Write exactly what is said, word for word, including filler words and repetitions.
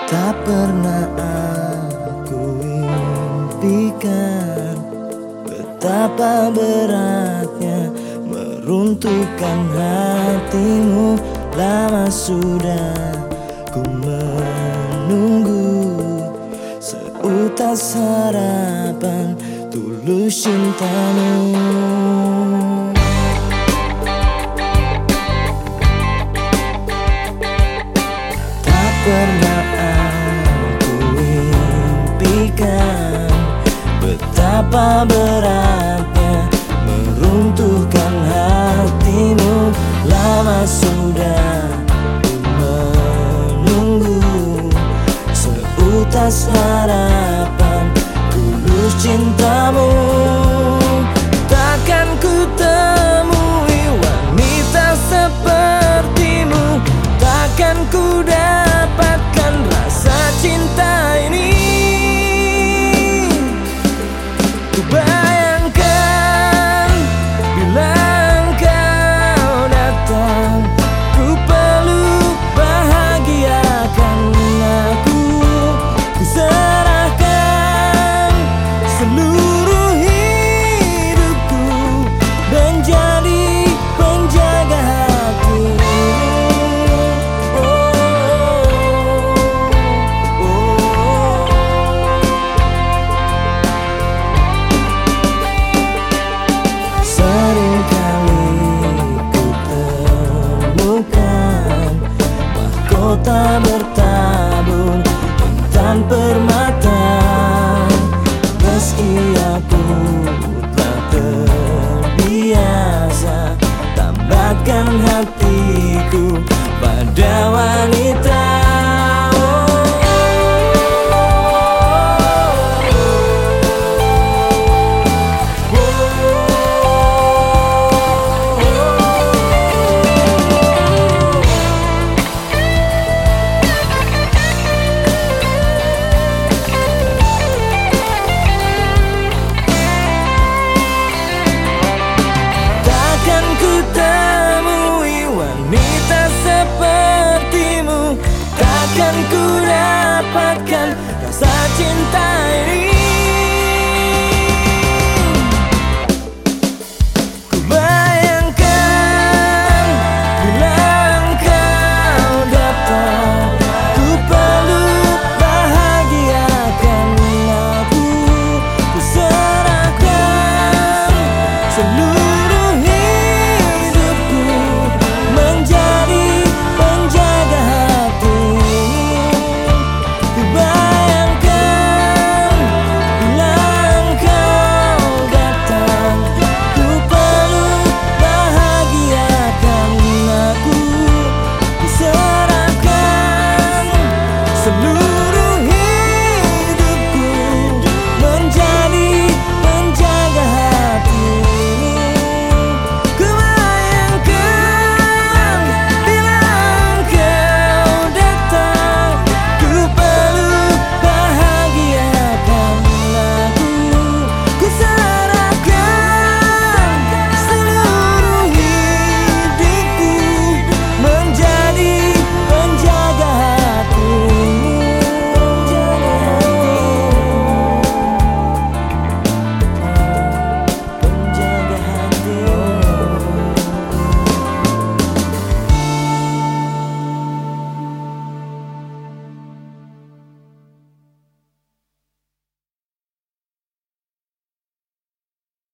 Tak pernah aku impikan betapa beratnya meruntuhkan hatimu. Lama sudah ku menunggu seutas harapan tulus cintamu. Tak pernah aku impikan betapa beratnya meruntuhkan hatimu. Lama sudah ku menunggu seutas harapan tulus cintamu. Takkan ku temui wanita sepertimu, takkan ku dapatkan rasa cinta ini. Ku bayangkan bila engkau datang, ku peluk bahagiakan aku, ku serahkan seluruh hidupku menjadi penjaga hatimu. Oh, oh, oh. Seringkali ku temukan mahkota bertabung intan permata. Meski aku tak terbiasa tambahkan